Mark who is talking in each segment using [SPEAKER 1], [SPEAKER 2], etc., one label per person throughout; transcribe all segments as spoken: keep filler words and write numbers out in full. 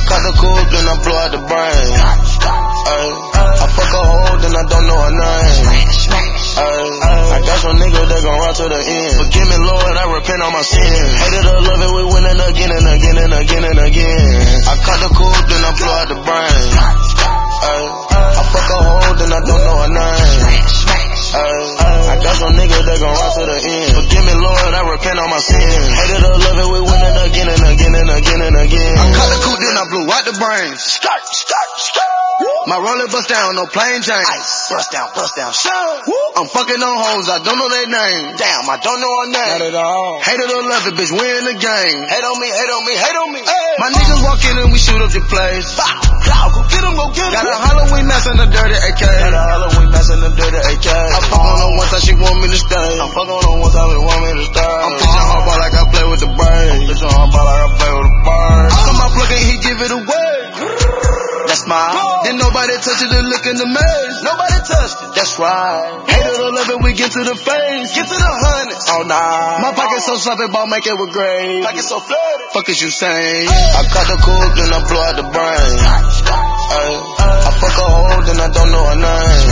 [SPEAKER 1] cut the coupe, then I blow out the brain. Ay, I fuck a hoe, then I don't know her name. Ay, I got some niggas that gon' ride to the end. Forgive me, Lord, I repent on my sins. Hated or love it, we winning again and again and again and again. I cut the coupe, then I blow out the brain. Ay, I fuck a hoe, then I don't know her name. Ay, I got some niggas that gon' ride to the end. Forgive me, Lord, I repent on my sins. Hated or love it, we winning again and again and again and again. I cut the coupe, then I blew out the brain. Skirt, skirt, skirt. My roller bust down, no plain Jane. Ice, bust down, bust down, shine. I'm fucking on hoes, I don't know their name. Damn, I don't know her name. Not at all. Hate it or love it, bitch, we in the game. Hate on me, hate on me, hate on me. Hey. My niggas walk in and we shoot up the place. Bow, bow, go get em, go get em. Got a Halloween mask and a dirty A K. Got a Halloween mask and a dirty A K. I fuck on her one time, she want me to stay. I fuck on her one time, she want me to stay. I'm pitching hard ball like I play with the brain. I'm pitching hard ball like I play with the brain. I come out plug and he give it away. That's mine. Then nobody touch it and look in the maze. Nobody touched it. That's right. Hate it or love it, we get to the face. Get to the hundreds. Oh nah. My pocket so soft, it ball make it with grade. Pocket so flooded. Fuck is you saying? I cut the coupe, then I blow out the brain. Ay, I fuck a hoe, then I don't know her name.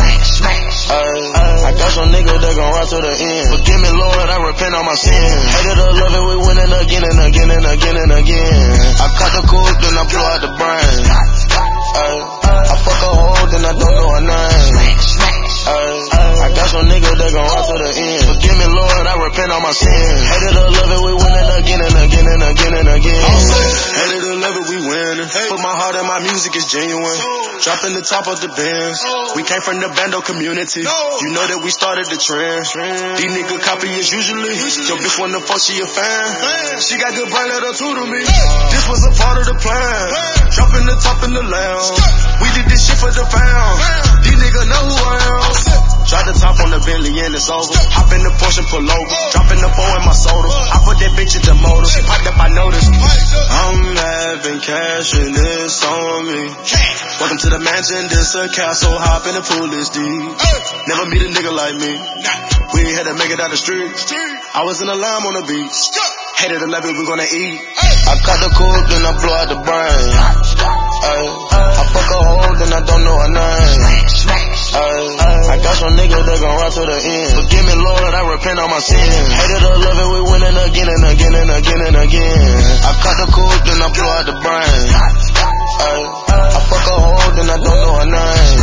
[SPEAKER 1] Ay, I got some niggas that gon' ride to the end. Forgive me, Lord, I repent on my sins. Hate it or love it, we winning again and again and again and again. I cut the coupe, then I blow out the brain. Ay, I fuck a hoe, then I don't know her name. Ay, I got some niggas that gon' ride to the end. Forgive me, Lord, I repent on my sins. Hate it or love it, we winning again and again and again and again. Hate it or love it, we winning. Put my heart in my music, is genuine. Dropping the top of the Benz. We came from the bando community. You know that we started the trend. These niggas copy as usually. Your bitch wanna fuck, she a fan. She got good brain, let her tutor me. This was a part of the plan. Dropping the top in the lounge. We did this shit for the fam. These niggas know who I am. Drop the top on the Bentley and it's over. Hop in the Porsche and pull over. Dropping the four in my soda. I put that bitch in the motor. She popped up, I noticed. I'm having cash and it's on me. Welcome to the mansion, this a castle. Hop in the pool, it's deep. Never meet a nigga like me. We had to make it out the street. I was in a lime on the beach. Hated to love it, we gonna eat. I cut the coupe, then I blow out the brain. Ay, I fuck a hoe, then I don't know her name. Ay, I got some niggas that gon' ride to the end. Forgive me, Lord, I repent on my sins. Hate it or love it, we winning again and again and again and again. I cut the coupe, then I blow out the brain. Ay, I fuck a hoe, then I don't know her name.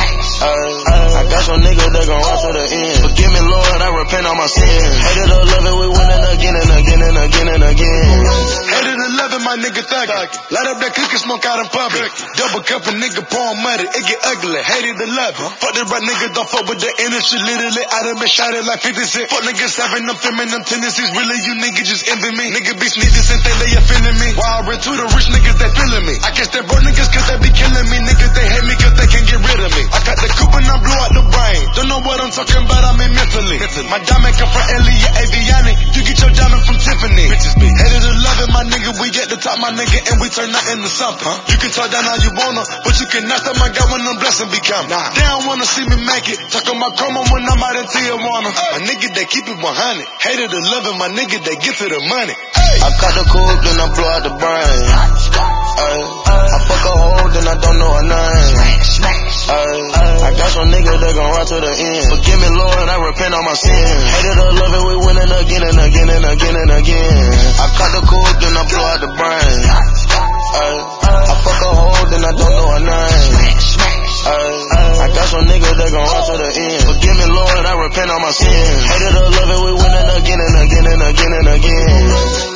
[SPEAKER 1] Ay, I got some niggas that gon' ride to the end. Forgive me, Lord, I repent on my sins. Hate it or love it, we winning again and again and again and again.
[SPEAKER 2] Hate it or love it, my nigga thuggin'. Light up that cookie, smoke out in public. Double cup a nigga pouring muddy, it get ugly. Hate it or love it. Fuck the right nigga, don't fuck with the industry. Literally, I done been shot it like fifty cent. Fuck niggas having them feminine tendencies. Really, you niggas just envy me. Nigga be sneaking and think they offending me. While I rent to the rich niggas, they feeling me. I catch that broke niggas cause they be killing me. Niggas, they hate me cause they can't get rid of me. I got the coupe and I blew out the brain. Don't know what I'm talking about, I mean mentally. My diamond come from Elia Aviani. You get your diamond from Tiffany. Hate it or love it, my nigga, we get the top, my nigga, and we turn nothing into something. Huh? You can talk down how you wanna, but you cannot stop my God when them blessings become. Nah. They don't wanna see me make it. Talking about chroma when I'm out in Tijuana. Hey. My nigga, they keep it one hundred. Hate it or love it, my nigga, they get to the money. Hey.
[SPEAKER 1] I cut the coupe, then I blow out the brain. Ay, I fuck a hoe, then I don't know her name. Ay, I got some niggas that gon' ride to the end. Forgive me, Lord, I repent on my sins. Hate it or love it, we winning again and again and again and again. I cut the coupe, then I blow out the brain. Ay, I fuck a hoe, then I don't know her name. Ay, I got some niggas that gon' ride to the end. Forgive me, Lord, I repent on my sins. Hate it or love it, we winning again and again and again and again.